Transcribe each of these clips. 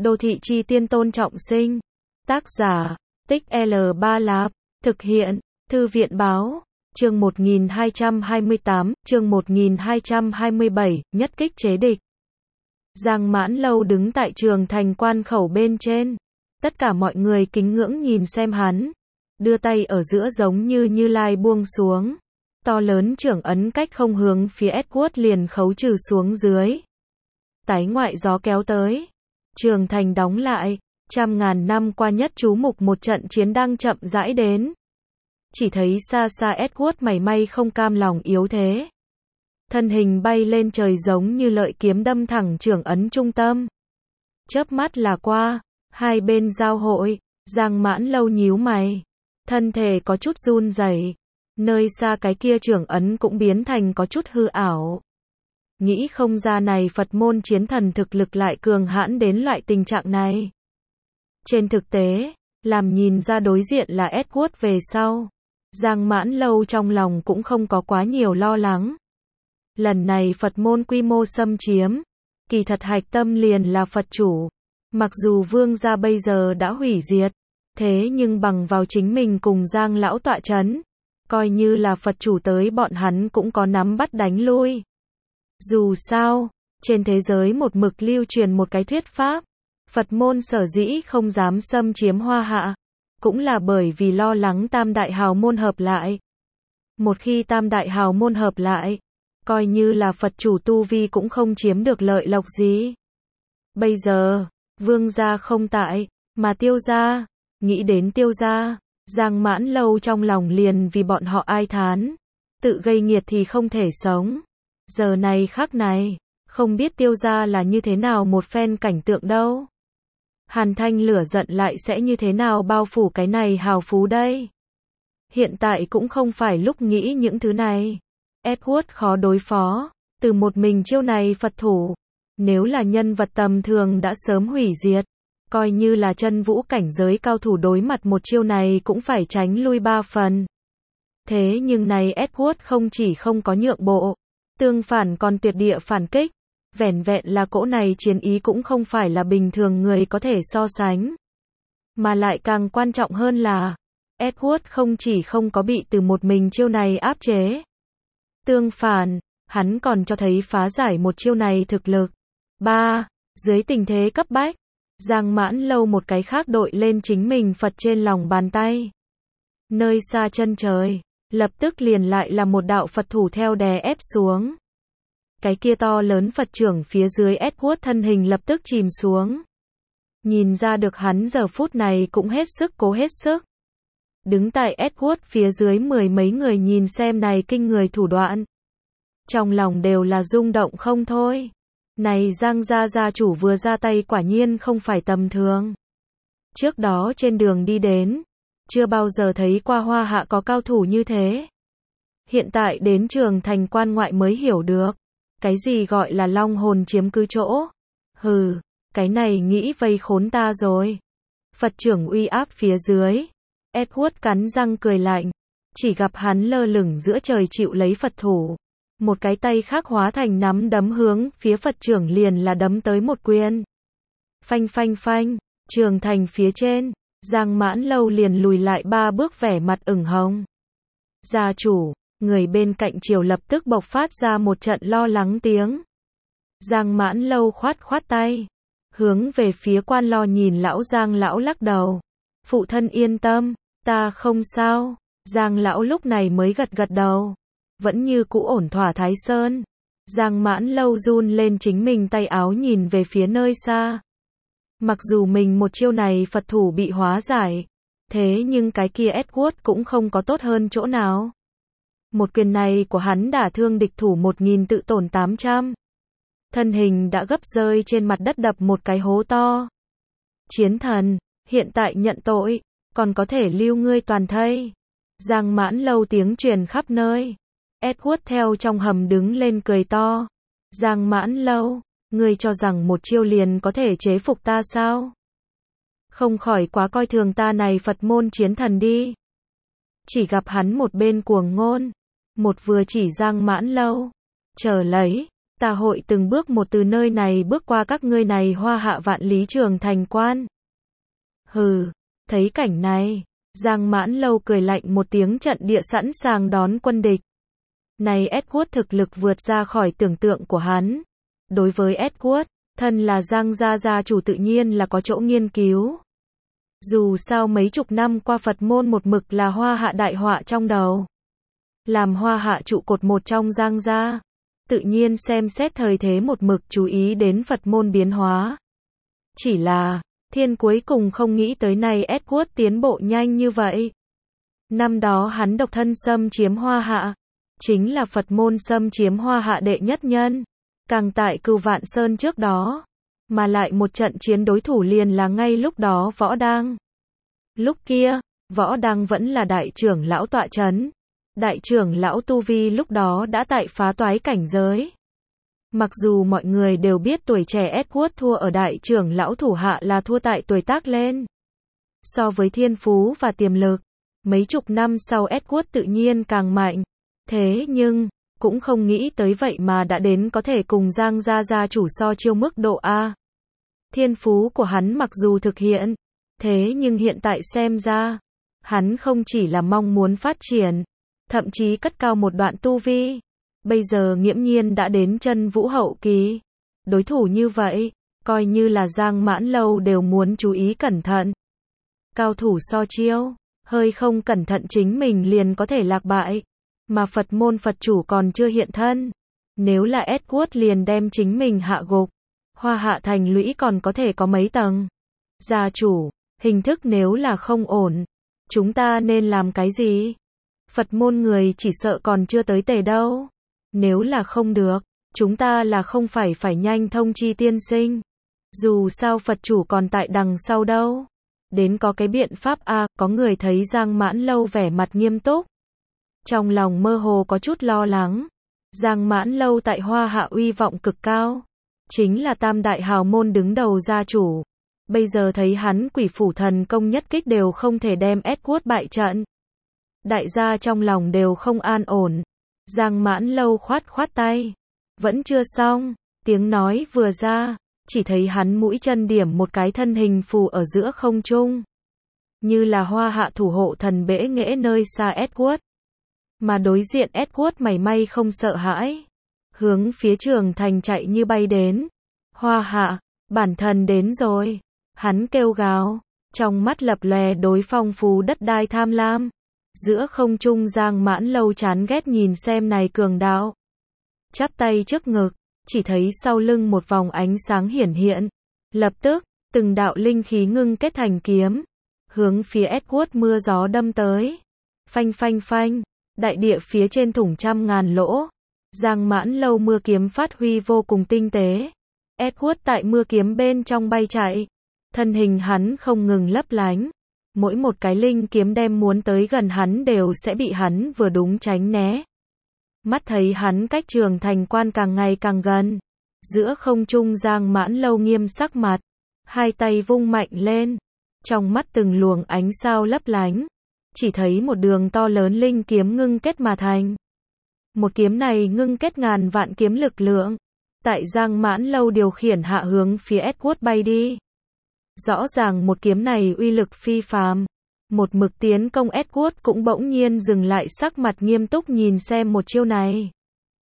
Đô thị chi tiên Tôn Trọng Sinh. Tác giả, Tích L3 Lạp. Thực hiện, Thư viện báo. Chương 1228, chương 1227, nhất kích chế địch. Giang Mãn Lâu đứng tại Trường Thành quan khẩu bên trên. Tất cả mọi người kính ngưỡng nhìn xem hắn. Đưa tay ở giữa giống như Như Lai buông xuống. To lớn trưởng ấn cách không hướng phía Edward liền khấu trừ xuống dưới. Tái ngoại gió kéo tới. Trường Thành đóng lại. Trăm ngàn năm qua nhất chú mục một trận chiến đang chậm rãi đến. Chỉ thấy xa xa Edward mảy may không cam lòng yếu thế. Thân hình bay lên trời giống như lợi kiếm đâm thẳng trưởng ấn trung tâm. Chớp mắt là qua, hai bên giao hội, Giang Mãn Lâu nhíu mày. Thân thể có chút run rẩy. Nơi xa cái kia trưởng ấn cũng biến thành có chút hư ảo. Nghĩ không ra này Phật môn chiến thần thực lực lại cường hãn đến loại tình trạng này. Trên thực tế, làm nhìn ra đối diện là Edward về sau. Giang Mãn Lâu trong lòng cũng không có quá nhiều lo lắng. Lần này Phật môn quy mô xâm chiếm, kỳ thật hạch tâm liền là Phật chủ. Mặc dù vương gia bây giờ đã hủy diệt, thế nhưng bằng vào chính mình cùng Giang lão tọa chấn, coi như là Phật chủ tới bọn hắn cũng có nắm bắt đánh lui. Dù sao, trên thế giới một mực lưu truyền một cái thuyết pháp, Phật môn sở dĩ không dám xâm chiếm Hoa Hạ, cũng là bởi vì lo lắng Tam Đại Hào môn hợp lại. Một khi Tam Đại Hào môn hợp lại, coi như là Phật chủ tu vi cũng không chiếm được lợi lộc gì. Bây giờ, vương gia không tại, mà Tiêu gia, nghĩ đến Tiêu gia, Giang Mãn Lâu trong lòng liền vì bọn họ ai thán, tự gây nghiệt thì không thể sống. Giờ này khắc này, không biết Tiêu gia là như thế nào một phen cảnh tượng đâu. Hàn Thanh lửa giận lại sẽ như thế nào bao phủ cái này hào phú đây. Hiện tại cũng không phải lúc nghĩ những thứ này. Edward khó đối phó, từ một mình chiêu này Phật thủ. Nếu là nhân vật tầm thường đã sớm hủy diệt, coi như là chân vũ cảnh giới cao thủ đối mặt một chiêu này cũng phải tránh lui 3 phần. Thế nhưng này Edward không chỉ không có nhượng bộ, tương phản còn tuyệt địa phản kích. Vẻn vẹn là cỗ này chiến ý cũng không phải là bình thường người có thể so sánh. Mà lại càng quan trọng hơn là, Edward không chỉ không có bị từ một mình chiêu này áp chế. Tương phản, hắn còn cho thấy phá giải một chiêu này thực lực. 3. Dưới tình thế cấp bách, Giang Mãn Lâu một cái khác đội lên chính mình Phật trên lòng bàn tay. Nơi xa chân trời, lập tức liền lại là một đạo Phật thủ theo đè ép xuống. Cái kia to lớn Phật trưởng phía dưới Edward thân hình lập tức chìm xuống. Nhìn ra được hắn giờ phút này cũng hết sức cố hết sức. Đứng tại Edward phía dưới mười mấy người nhìn xem này kinh người thủ đoạn. Trong lòng đều là rung động không thôi. Này Giang gia chủ vừa ra tay quả nhiên không phải tầm thường. Trước đó trên đường đi đến, chưa bao giờ thấy qua Hoa Hạ có cao thủ như thế. Hiện tại đến Trường Thành quan ngoại mới hiểu được. Cái gì gọi là long hồn chiếm cứ chỗ? Hừ, cái này nghĩ vây khốn ta rồi. Phật trưởng uy áp phía dưới. Edward cắn răng cười lạnh. Chỉ gặp hắn lơ lửng giữa trời chịu lấy Phật thủ. Một cái tay khác hóa thành nắm đấm hướng phía Phật trưởng liền là đấm tới một quyền. Phanh phanh phanh, Trường Thành phía trên, Giang Mãn Lâu liền lùi lại 3 bước vẻ mặt ửng hồng. Gia chủ. Người bên cạnh triều lập tức bộc phát ra một trận lo lắng tiếng. Giang Mãn Lâu khoát khoát tay. Hướng về phía quan lo nhìn lão Giang lão lắc đầu. Phụ thân yên tâm, ta không sao. Giang lão lúc này mới gật gật đầu. Vẫn như cũ ổn thỏa Thái Sơn. Giang Mãn Lâu run lên chính mình tay áo nhìn về phía nơi xa. Mặc dù mình một chiêu này Phật thủ bị hóa giải. Thế nhưng cái kia Edward cũng không có tốt hơn chỗ nào. Một quyền này của hắn đả thương địch thủ 1000 tự tổn 800. Thân hình đã gấp rơi trên mặt đất đập một cái hố to. Chiến thần, hiện tại nhận tội, còn có thể lưu ngươi toàn thây. Giang Mãn Lâu tiếng truyền khắp nơi. Edward theo trong hầm đứng lên cười to. Giang Mãn Lâu, ngươi cho rằng một chiêu liền có thể chế phục ta sao? Không khỏi quá coi thường ta này Phật môn chiến thần đi. Chỉ gặp hắn một bên cuồng ngôn. Một vừa chỉ Giang Mãn Lâu. Chờ lấy, Ta hội từng bước một từ nơi này bước qua các ngươi này Hoa Hạ vạn lý trường thành quan. Hừ, thấy cảnh này, Giang Mãn Lâu cười lạnh một tiếng, trận địa sẵn sàng đón quân địch. Này Edward thực lực vượt ra khỏi tưởng tượng của hắn. Đối với Edward, thân là Giang gia gia chủ tự nhiên là có chỗ nghiên cứu. Dù sao mấy chục năm qua Phật môn một mực là Hoa Hạ đại họa trong đầu. Làm Hoa Hạ trụ cột một trong Giang gia, tự nhiên xem xét thời thế một mực chú ý đến Phật môn biến hóa. Chỉ là, Thiên cuối cùng không nghĩ tới này Edward tiến bộ nhanh như vậy. Năm đó hắn độc thân xâm chiếm Hoa Hạ, chính là Phật môn xâm chiếm Hoa Hạ đệ nhất nhân. Càng tại Cửu Vạn Sơn trước đó, mà lại một trận chiến đối thủ liền là ngay lúc đó Võ Đăng. Lúc kia, Võ Đăng vẫn là đại trưởng lão tọa chấn. Đại trưởng lão tu vi lúc đó đã tại phá toái cảnh giới. Mặc dù mọi người đều biết tuổi trẻ Edward thua ở đại trưởng lão thủ hạ là thua tại tuổi tác lên. So với thiên phú và tiềm lực, mấy chục năm sau Edward tự nhiên càng mạnh. Thế nhưng, cũng không nghĩ tới vậy mà đã đến có thể cùng Giang gia gia chủ so chiêu mức độ A. Thiên phú của hắn mặc dù thực hiện, thế nhưng hiện tại xem ra, hắn không chỉ là mong muốn phát triển, thậm chí cất cao một đoạn tu vi. Bây giờ nghiễm nhiên đã đến chân vũ hậu kỳ. Đối thủ như vậy, coi như là Giang Mãn Lâu đều muốn chú ý cẩn thận. Cao thủ so chiêu, hơi không cẩn thận chính mình liền có thể lạc bại. Mà Phật môn Phật chủ còn chưa hiện thân. Nếu là Edward liền đem chính mình hạ gục. Hoa Hạ thành lũy còn có thể có mấy tầng. Gia chủ, hình thức nếu là không ổn, chúng ta nên làm cái gì? Phật môn người chỉ sợ còn chưa tới tề đâu. Nếu là không được, chúng ta là không phải nhanh thông chi tiên sinh. Dù sao Phật chủ còn tại đằng sau đâu. Đến có cái biện pháp a. Có người thấy Giang Mãn Lâu vẻ mặt nghiêm túc. Trong lòng mơ hồ có chút lo lắng. Giang Mãn Lâu tại Hoa Hạ uy vọng cực cao. Chính là tam đại hào môn đứng đầu gia chủ. Bây giờ thấy hắn quỷ phủ thần công nhất kích đều không thể đem Edward bại trận. Đại gia trong lòng đều không an ổn. Giang Mãn Lâu khoát tay. Vẫn chưa xong, tiếng nói vừa ra, chỉ thấy hắn mũi chân điểm một cái thân hình phù ở giữa không trung. Như là Hoa Hạ thủ hộ thần bẽ nghễ nơi xa Edward. Mà đối diện Edward mảy may không sợ hãi. Hướng phía trường thành chạy như bay đến. Hoa Hạ, bản thần đến rồi. Hắn kêu gào, trong mắt lập lòe đối phong phú đất đai tham lam. Giữa không trung Giang Mãn Lâu chán ghét nhìn xem này cường đạo. Chắp tay trước ngực, chỉ thấy sau lưng một vòng ánh sáng hiển hiện. Lập tức, từng đạo linh khí ngưng kết thành kiếm. Hướng phía Edward mưa gió đâm tới. Phanh phanh phanh, đại địa phía trên thủng trăm ngàn lỗ. Giang Mãn Lâu mưa kiếm phát huy vô cùng tinh tế. Edward tại mưa kiếm bên trong bay chạy. Thân hình hắn không ngừng lấp lánh. Mỗi một cái linh kiếm đem muốn tới gần hắn đều sẽ bị hắn vừa đúng tránh né. Mắt thấy hắn cách trường thành quan càng ngày càng gần. Giữa không trung Giang Mãn Lâu nghiêm sắc mặt. Hai tay vung mạnh lên. Trong mắt từng luồng ánh sao lấp lánh. Chỉ thấy một đường to lớn linh kiếm ngưng kết mà thành. Một kiếm này ngưng kết ngàn vạn kiếm lực lượng. Tại Giang Mãn Lâu điều khiển hạ hướng phía Edward bay đi. Rõ ràng một kiếm này uy lực phi phàm. Một mực tiến công Edward cũng bỗng nhiên dừng lại, sắc mặt nghiêm túc nhìn xem một chiêu này.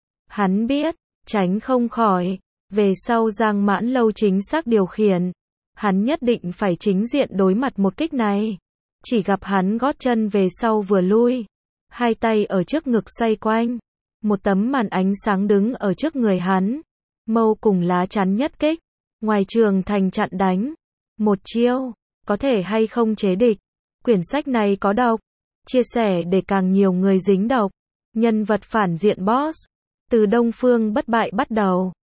Hắn biết, tránh không khỏi. Về sau Giang Mãn Lâu chính xác điều khiển. Hắn nhất định phải chính diện đối mặt một kích này. Chỉ gặp hắn gót chân về sau vừa lui. Hai tay ở trước ngực xoay quanh. Một tấm màn ánh sáng đứng ở trước người hắn. Mâu cùng lá chắn nhất kích. Ngoài trường thành chặn đánh. Một chiêu, có thể hay không chế địch. Quyển sách này có độc. Chia sẻ để càng nhiều người dính độc. Nhân vật phản diện boss. Từ Đông Phương bất bại bắt đầu.